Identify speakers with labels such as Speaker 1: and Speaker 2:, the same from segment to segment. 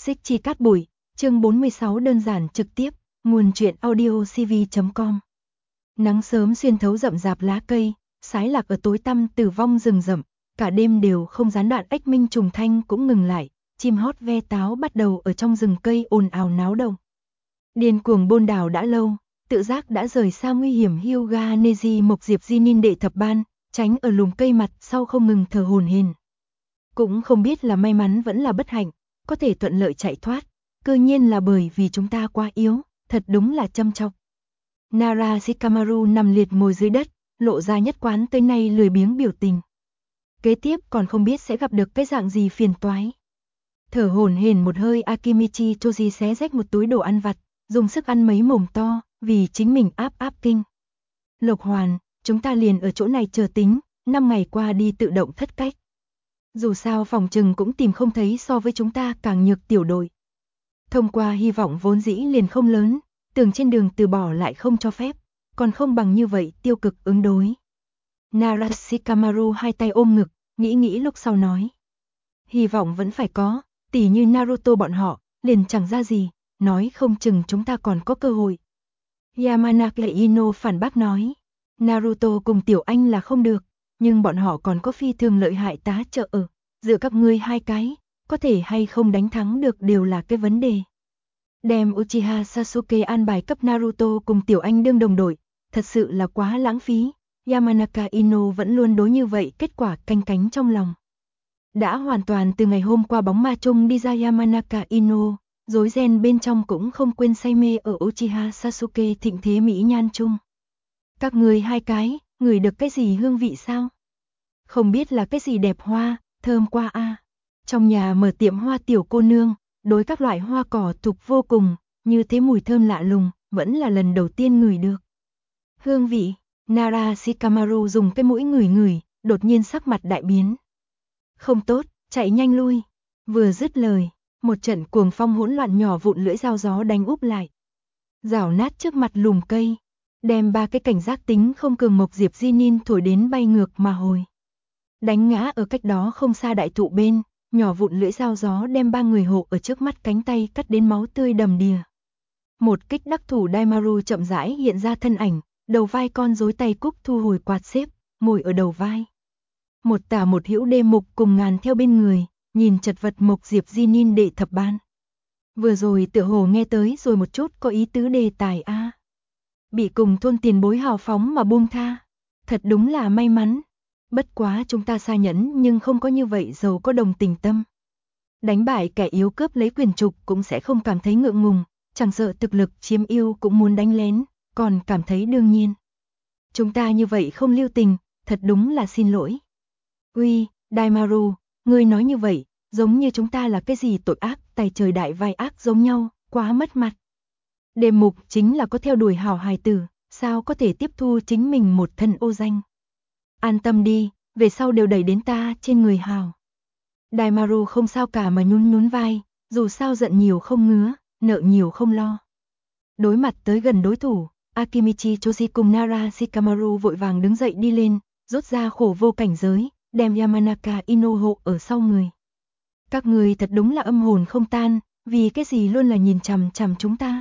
Speaker 1: Xích Chi Cát Bụi, chương 46 đơn giản trực tiếp, nguồn truyện audio cv.com. Nắng sớm xuyên thấu rậm rạp lá cây, sái lạc ở tối tăm tử vong rừng rậm, cả đêm đều không gián đoạn, ếch minh trùng thanh cũng ngừng lại, chim hót ve táo bắt đầu ở trong rừng cây ồn ào náo động. Điên cuồng bôn đảo đã lâu, tự giác đã rời xa nguy hiểm Hyuga Neji Mộc Diệp Di Nin đệ thập ban, tránh ở lùm cây mặt sau không ngừng thở hổn hển. Cũng không biết là may mắn vẫn là bất hạnh, có thể thuận lợi chạy thoát, cơ nhiên là bởi vì chúng ta quá yếu, thật đúng là châm chọc. Nara Shikamaru nằm liệt ngồi dưới đất, lộ ra nhất quán tới nay lười biếng biểu tình. Kế tiếp còn không biết sẽ gặp được cái dạng gì phiền toái. Thở hổn hển một hơi, Akimichi Choji xé rách một túi đồ ăn vặt, dùng sức ăn mấy mồm to, vì chính mình áp kinh. Lộc Hoàn, chúng ta liền ở chỗ này chờ tính, 5 ngày qua đi tự động thất cách. Dù sao phòng trừng cũng tìm không thấy so với chúng ta càng nhược tiểu đội. Thông qua hy vọng vốn dĩ liền không lớn, tưởng trên đường từ bỏ lại không cho phép, còn không bằng như vậy tiêu cực ứng đối. Nara Shikamaru hai tay ôm ngực, nghĩ lúc sau nói. Hy vọng vẫn phải có, tỉ như Naruto bọn họ, liền chẳng ra gì, nói không chừng chúng ta còn có cơ hội. Yamanaka Ino phản bác nói. Naruto cùng Tiểu Anh là không được, nhưng bọn họ còn có phi thường lợi hại tá trợ ở, giữa các ngươi hai cái, có thể hay không đánh thắng được đều là cái vấn đề. Đem Uchiha Sasuke an bài cấp Naruto cùng Tiểu Anh đương đồng đội, thật sự là quá lãng phí. Yamanaka Ino vẫn luôn đối như vậy, kết quả canh cánh trong lòng. Đã hoàn toàn từ ngày hôm qua bóng ma chung đi ra, Yamanaka Ino, rối ren bên trong cũng không quên say mê ở Uchiha Sasuke thịnh thế mỹ nhan chung. Các người hai cái, ngửi được cái gì hương vị sao? Không biết là cái gì đẹp hoa, thơm qua a. Trong nhà mở tiệm hoa tiểu cô nương, đối các loại hoa cỏ tục vô cùng, như thế mùi thơm lạ lùng, vẫn là lần đầu tiên ngửi được. Hương vị, Nara Shikamaru dùng cái mũi ngửi, đột nhiên sắc mặt đại biến. Không tốt, chạy nhanh lui. Vừa dứt lời, một trận cuồng phong hỗn loạn nhỏ vụn lưỡi dao gió đánh úp lại. Rảo nát trước mặt lùm cây, đem ba cái cảnh giác tính không cường Mộc Diệp Di Nin thổi đến bay ngược mà hồi. Đánh ngã ở cách đó không xa đại thụ bên, nhỏ vụn lưỡi dao gió đem ba người hộ ở trước mắt cánh tay cắt đến máu tươi đầm đìa. Một kích đắc thủ Daimaru chậm rãi hiện ra thân ảnh, đầu vai con rối tay cúc thu hồi quạt xếp, ngồi ở đầu vai. Một tả một hữu đê mục cùng ngàn theo bên người, nhìn chật vật Mộc Diệp Di Nin đệ thập ban. Vừa rồi tựa hồ nghe tới rồi một chút có ý tứ đề tài a. Bị cùng thôn tiền bối hào phóng mà buông tha, thật đúng là may mắn. Bất quá chúng ta xa nhẫn nhưng không có như vậy giàu có đồng tình tâm. Đánh bại kẻ yếu cướp lấy quyền trục cũng sẽ không cảm thấy ngượng ngùng, chẳng sợ thực lực chiếm ưu cũng muốn đánh lén, còn cảm thấy đương nhiên. Chúng ta như vậy không lưu tình, thật đúng là xin lỗi. Uy, Daimaru, ngươi nói như vậy, giống như chúng ta là cái gì tội ác, tài trời đại vai ác giống nhau, quá mất mặt. Đề mục chính là có theo đuổi hảo hài tử, sao có thể tiếp thu chính mình một thân ô danh. An tâm đi, về sau đều đẩy đến ta trên người hào. Daimaru không sao cả mà nhún vai, dù sao giận nhiều không ngứa, nợ nhiều không lo. Đối mặt tới gần đối thủ, Akimichi Choji cùng Nara Shikamaru vội vàng đứng dậy đi lên, rút ra khổ vô cảnh giới, đem Yamanaka Ino hộ ở sau người. Các người thật đúng là âm hồn không tan, vì cái gì luôn là nhìn chằm chằm chúng ta.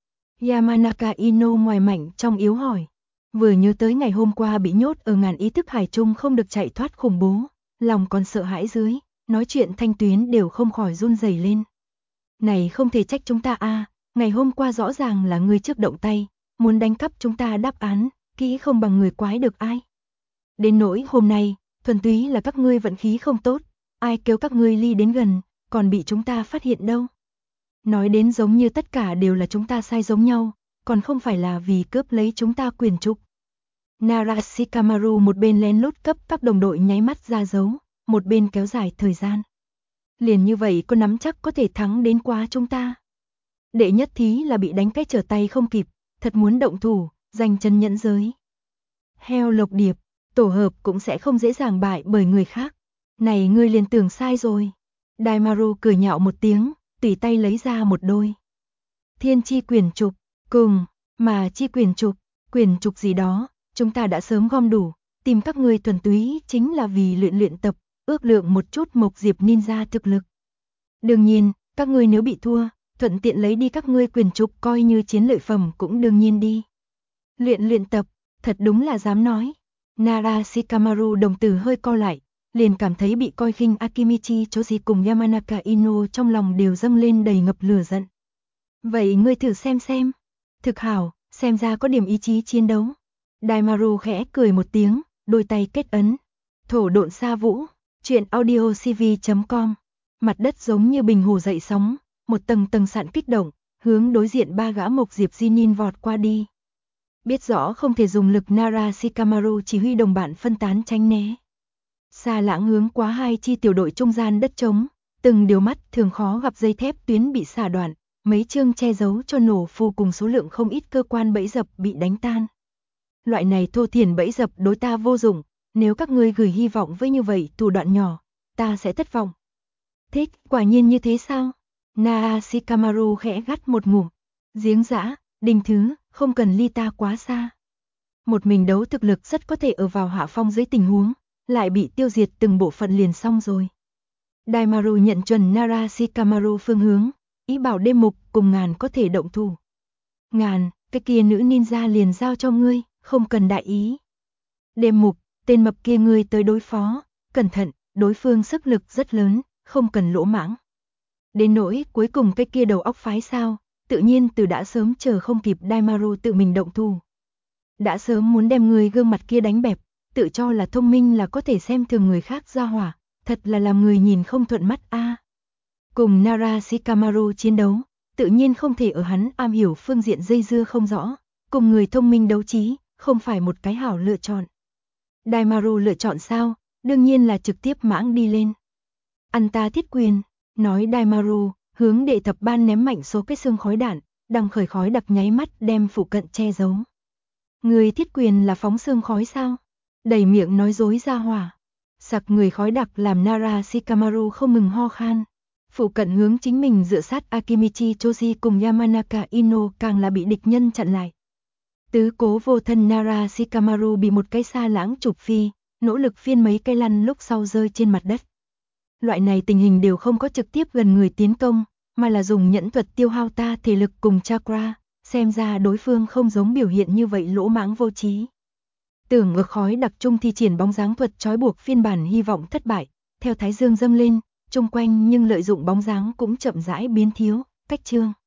Speaker 1: Yamanaka Ino ngoài mạnh trong yếu hỏi. Vừa nhớ tới ngày hôm qua bị nhốt ở ngàn ý thức hải chung không được chạy thoát khủng bố, lòng còn sợ hãi dưới, nói chuyện thanh tuyến đều không khỏi run rẩy lên. Này không thể trách chúng ta a, ngày hôm qua rõ ràng là ngươi trước động tay, muốn đánh cắp chúng ta đáp án, kỹ không bằng người quái được ai. Đến nỗi hôm nay, thuần túy là các ngươi vận khí không tốt, ai kêu các ngươi ly đến gần, còn bị chúng ta phát hiện đâu. Nói đến giống như tất cả đều là chúng ta sai giống nhau, còn không phải là vì cướp lấy chúng ta quyền trục. Nara Shikamaru một bên lén lút cấp các đồng đội nháy mắt ra dấu, một bên kéo dài thời gian. Liền như vậy có nắm chắc có thể thắng đến quá chúng ta. Đệ nhất thí là bị đánh cái trở tay không kịp, thật muốn động thủ, giành chân nhẫn giới. Heo Lộc Điệp, tổ hợp cũng sẽ không dễ dàng bại bởi người khác. Này ngươi liền tưởng sai rồi. Daimaru cười nhạo một tiếng, tùy tay lấy ra một đôi. Thiên chi quyền trục, cùng, mà chi quyền trục gì đó, chúng ta đã sớm gom đủ, tìm các ngươi thuần túy chính là vì luyện tập, ước lượng một chút Mộc Diệp Ninja thực lực. Đương nhiên, Các ngươi nếu bị thua, thuận tiện lấy đi các ngươi quyền trục coi như chiến lợi phẩm cũng đương nhiên đi. Luyện tập, thật đúng là dám nói. Nara Shikamaru đồng tử hơi co lại, liền cảm thấy bị coi khinh Akimichi Choji cùng Yamanaka Ino trong lòng đều dâng lên đầy ngập lửa giận. Vậy ngươi thử xem. Thực hảo, xem ra có điểm ý chí chiến đấu. Daimaru khẽ cười một tiếng, đôi tay kết ấn. Thổ độn sa vũ, truyện audio cv.com. Mặt đất giống như bình hồ dậy sóng, một tầng tầng sạn kích động, hướng đối diện ba gã Mộc Diệp Jinin vọt qua đi. Biết rõ không thể dùng lực, Nara Shikamaru chỉ huy đồng bạn phân tán tránh né. Xa lãng hướng quá hai chi tiểu đội trung gian đất trống, từng điều mắt thường khó gặp dây thép tuyến bị xả đoạn, mấy chương che giấu cho nổ phù cùng số lượng không ít cơ quan bẫy dập bị đánh tan. Loại này thô thiển bẫy dập đối ta vô dụng, nếu các ngươi gửi hy vọng với như vậy thủ đoạn nhỏ, ta sẽ thất vọng. Thích, quả nhiên như thế sao? Nara Shikamaru khẽ gắt một ngụm. Giếng dã, Đình Thứ, không cần ly ta quá xa. Một mình đấu thực lực rất có thể ở vào hạ phong dưới tình huống, lại bị tiêu diệt từng bộ phận liền xong rồi. Daimaru nhận chuẩn Nara Shikamaru phương hướng, ý bảo Đêm Mục cùng Ngàn có thể động thủ. Ngàn, cái kia nữ ninja liền giao cho ngươi, không cần đại ý. Đêm Mục, tên mập kia ngươi tới đối phó, cẩn thận, đối phương sức lực rất lớn, không cần lỗ mãng. Đến nỗi cuối cùng cái kia đầu óc phái sao, tự nhiên từ đã sớm chờ không kịp Daimaru tự mình động thủ. Đã sớm muốn đem người gương mặt kia đánh bẹp, tự cho là thông minh là có thể xem thường người khác ra hỏa, thật là làm người nhìn không thuận mắt a. Cùng Nara Shikamaru chiến đấu, tự nhiên không thể ở hắn am hiểu phương diện dây dưa không rõ, cùng người thông minh đấu trí, không phải một cái hảo lựa chọn. Daimaru lựa chọn sao? Đương nhiên là trực tiếp mãng đi lên. Ăn ta thiết quyền, nói Daimaru, hướng đệ thập ban ném mạnh số cái xương khói đạn, đằng khởi khói đặc nháy mắt đem phụ cận che giấu. Người thiết quyền là phóng xương khói sao? Đầy miệng nói dối ra hỏa. Sặc người khói đặc làm Nara Shikamaru không ngừng ho khan. Phụ cận hướng chính mình dựa sát Akimichi Choji cùng Yamanaka Ino càng là bị địch nhân chặn lại. Tứ cố vô thân Nara Shikamaru bị một cái xa lãng chụp phi, nỗ lực phiên mấy cây lăn lúc sau rơi trên mặt đất. Loại này tình hình đều không có trực tiếp gần người tiến công, mà là dùng nhẫn thuật tiêu hao ta thể lực cùng chakra, xem ra đối phương không giống biểu hiện như vậy lỗ mãng vô trí. Tưởng ngược khói đặc trung thi triển bóng dáng thuật trói buộc phiên bản hy vọng thất bại, theo thái dương dâng lên, chung quanh nhưng lợi dụng bóng dáng cũng chậm rãi biến thiếu, cách chương.